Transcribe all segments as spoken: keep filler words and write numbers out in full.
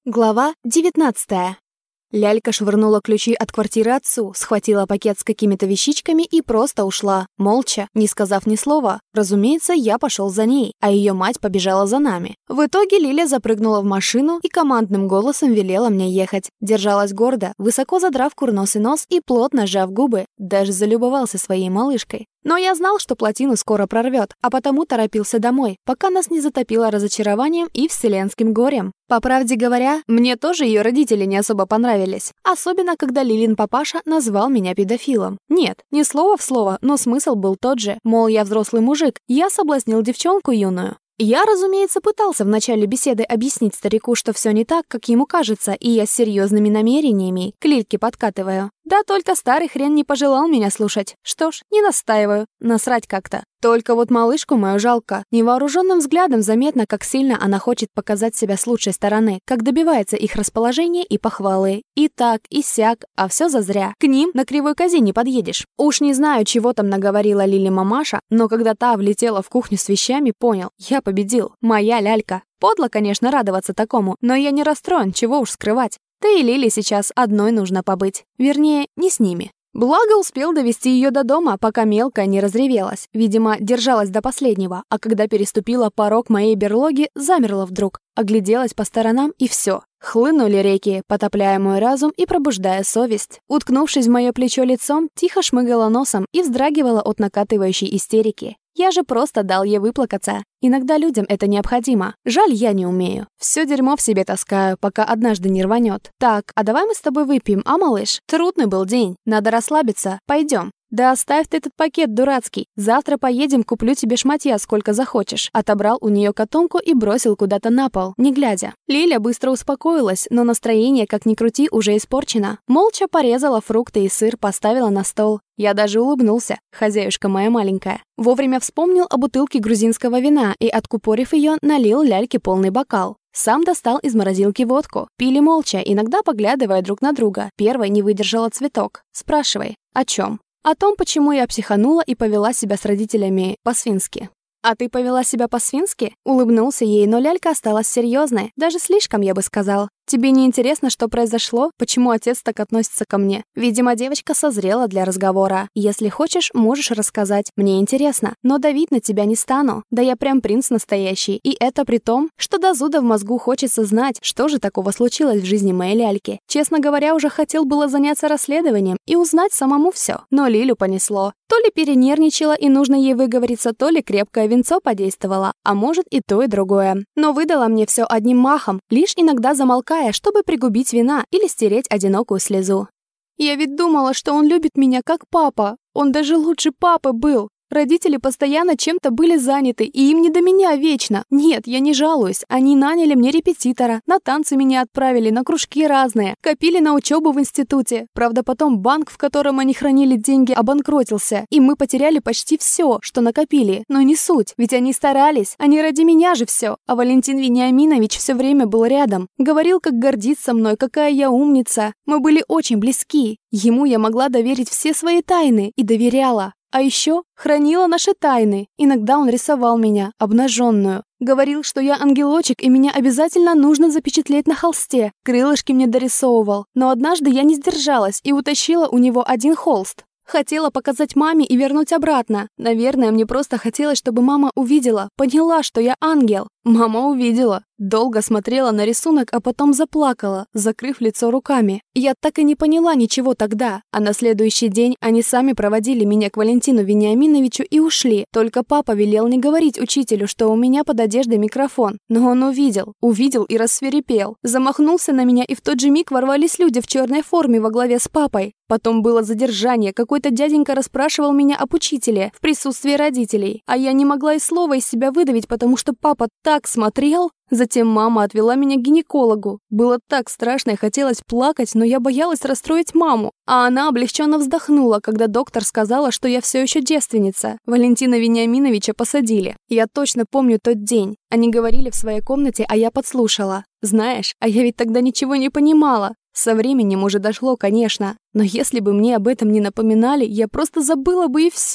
Глава девятнадцатая. Лялька швырнула ключи от квартиры отцу, схватила пакет с какими-то вещичками и просто ушла, молча, не сказав ни слова. Разумеется, я пошел за ней, а ее мать побежала за нами. В итоге Лиля запрыгнула в машину и командным голосом велела мне ехать. Держалась гордо, высоко задрав курносый нос и плотно сжав губы, даже залюбовался своей малышкой. Но я знал, что плотину скоро прорвет, а потому торопился домой, пока нас не затопило разочарованием и вселенским горем. По правде говоря, мне тоже ее родители не особо понравились. Особенно, когда Лилин папаша назвал меня педофилом. Нет, не слово в слово, но смысл был тот же. Мол, я взрослый мужик, я соблазнил девчонку юную. Я, разумеется, пытался в начале беседы объяснить старику, что все не так, как ему кажется, и я с серьезными намерениями к Лильке подкатываю. Да только старый хрен не пожелал меня слушать. Что ж, не настаиваю, насрать как-то. Только вот малышку мою жалко. Невооруженным взглядом заметно, как сильно она хочет показать себя с лучшей стороны, как добивается их расположения и похвалы. И так, и сяк, а все зазря. К ним на кривой козе не подъедешь. Уж не знаю, чего там наговорила Лиле мамаша, но когда та влетела в кухню с вещами, понял, я победил. Моя лялька. Подло, конечно, радоваться такому, но я не расстроен, чего уж скрывать. Да и Лиле сейчас одной нужно побыть. Вернее, не с ними. Благо успел довести ее до дома, пока мелкая не разревелась. Видимо, держалась до последнего, а когда переступила порог моей берлоги, замерла вдруг. Огляделась по сторонам и все. Хлынули реки, потопляя мой разум и пробуждая совесть. Уткнувшись в мое плечо лицом, тихо шмыгала носом и вздрагивала от накатывающей истерики. Я же просто дал ей выплакаться. Иногда людям это необходимо. Жаль, я не умею. Все дерьмо в себе таскаю, пока однажды не рванет. Так, а давай мы с тобой выпьем, а, малыш? Трудный был день. Надо расслабиться. Пойдем. Да оставь ты этот пакет дурацкий. Завтра поедем, куплю тебе шматья сколько захочешь. Отобрал у нее котомку и бросил куда-то на пол, не глядя. Лиля быстро успокоилась, но настроение, как ни крути, уже испорчено. Молча порезала фрукты и сыр, поставила на стол. Я даже улыбнулся, хозяюшка моя маленькая. Вовремя вспомнил о бутылке грузинского вина и, откупорив ее, налил ляльке полный бокал. Сам достал из морозилки водку. Пили молча, иногда поглядывая друг на друга. Первой не выдержала цветок. Спрашивай, о чем? О том, почему я психанула и повела себя с родителями по-свински. «А ты повела себя по-свински?» Улыбнулся ей, но лялька осталась серьезной, даже слишком, я бы сказал. «Тебе не интересно, что произошло? Почему отец так относится ко мне?» Видимо, девочка созрела для разговора. «Если хочешь, можешь рассказать. Мне интересно, но давить на тебя не стану. Да я прям принц настоящий. И это при том, что до зуда в мозгу хочется знать, что же такого случилось в жизни моей ляльки. Честно говоря, уже хотел было заняться расследованием и узнать самому все. Но Лилю понесло. То ли перенервничала и нужно ей выговориться, то ли крепкое винцо подействовало, а может и то, и другое. Но выдала мне все одним махом, лишь иногда замолкая, чтобы пригубить вина или стереть одинокую слезу. «Я ведь думала, что он любит меня как папа. Он даже лучше папы был. Родители постоянно чем-то были заняты, и им не до меня вечно. Нет, я не жалуюсь. Они наняли мне репетитора, на танцы меня отправили, на кружки разные, копили на учебу в институте. Правда, потом банк, в котором они хранили деньги, обанкротился, и мы потеряли почти все, что накопили. Но не суть, ведь они старались, они ради меня же все. А Валентин Вениаминович все время был рядом. Говорил, как гордится мной, какая я умница. Мы были очень близки. Ему я могла доверить все свои тайны и доверяла. А еще хранила наши тайны. Иногда он рисовал меня, обнаженную. Говорил, что я ангелочек, и меня обязательно нужно запечатлеть на холсте. Крылышки мне дорисовывал. Но однажды я не сдержалась и утащила у него один холст. Хотела показать маме и вернуть обратно. Наверное, мне просто хотелось, чтобы мама увидела, поняла, что я ангел. Мама увидела. Долго смотрела на рисунок, а потом заплакала, закрыв лицо руками. Я так и не поняла ничего тогда. А на следующий день они сами проводили меня к Валентину Вениаминовичу и ушли. Только папа велел не говорить учителю, что у меня под одеждой микрофон. Но он увидел. Увидел и рассвирепел. Замахнулся на меня, и в тот же миг ворвались люди в черной форме во главе с папой. Потом было задержание. Какой-то дяденька расспрашивал меня об учителе в присутствии родителей. А я не могла и слова из себя выдавить, потому что папа так смотрел. Затем мама отвела меня к гинекологу. Было так страшно и хотелось плакать, но я боялась расстроить маму. А она облегченно вздохнула, когда доктор сказала, что я все еще девственница. Валентина Вениаминовича посадили. Я точно помню тот день. Они говорили в своей комнате, а я подслушала. Знаешь, а я ведь тогда ничего не понимала. Со временем уже дошло, конечно. Но если бы мне об этом не напоминали, я просто забыла бы и все.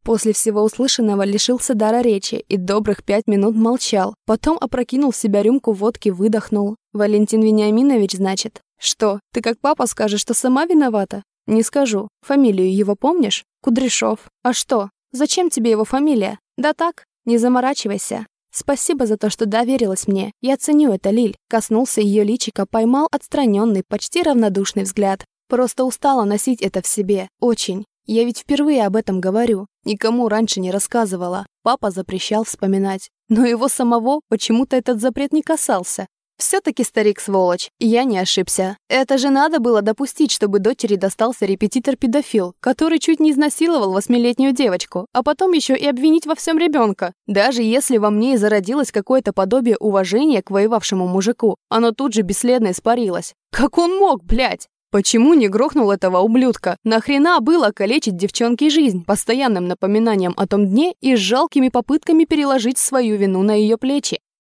После всего услышанного лишился дара речи и добрых пять минут молчал. Потом опрокинул в себя рюмку водки, выдохнул. «Валентин Вениаминович, значит? Что, ты как папа скажешь, что сама виновата?» «Не скажу. Фамилию его помнишь? Кудряшов. А что? Зачем тебе его фамилия? Да так, не заморачивайся. Спасибо за то, что доверилась мне. Я ценю это, Лиль». Коснулся ее личика, поймал отстраненный, почти равнодушный взгляд. Просто устала носить это в себе. Очень. Я ведь впервые об этом говорю. Никому раньше не рассказывала. Папа запрещал вспоминать. Но его самого почему-то этот запрет не касался. Все-таки старик сволочь, я не ошибся. Это же надо было допустить, чтобы дочери достался репетитор-педофил, который чуть не изнасиловал восьмилетнюю девочку, а потом еще и обвинить во всем ребенка. Даже если во мне и зародилось какое-то подобие уважения к воевавшему мужику, оно тут же бесследно испарилось. Как он мог, блядь? Почему не грохнул этого ублюдка? Нахрена было калечить девчонке жизнь постоянным напоминанием о том дне и с жалкими попытками переложить свою вину на ее плечи?